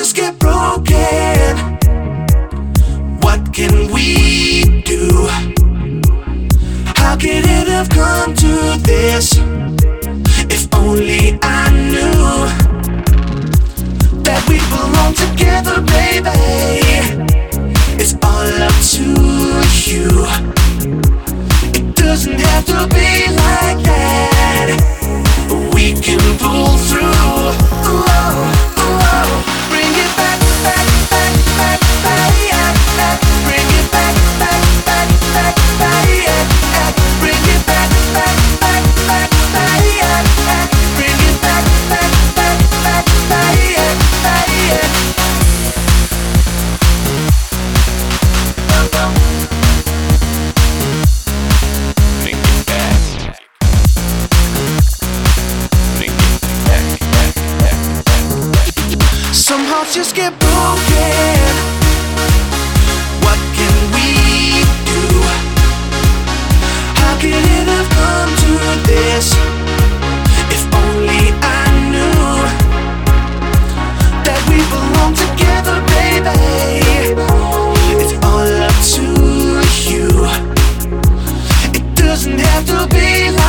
just get broken. What can we do? How could it have come to this? If only I knew that we belong together, baby. It's all up to you. It doesn't have to be like that. We can pull through. Bring it back, back, back, back, back, yeah, back. Bring it back, back, back, back, back, yeah, back. Bring it back, back, back, back, back, yeah, back. Bring it back, back, back, back, back, yeah, back, yeah. Bring it back. Bring it back, back, back, back, back. Some hearts just get broken. What can we do? How could it have come to this? If only I knew that we belong together, baby. It's all up to you. It doesn't have to be like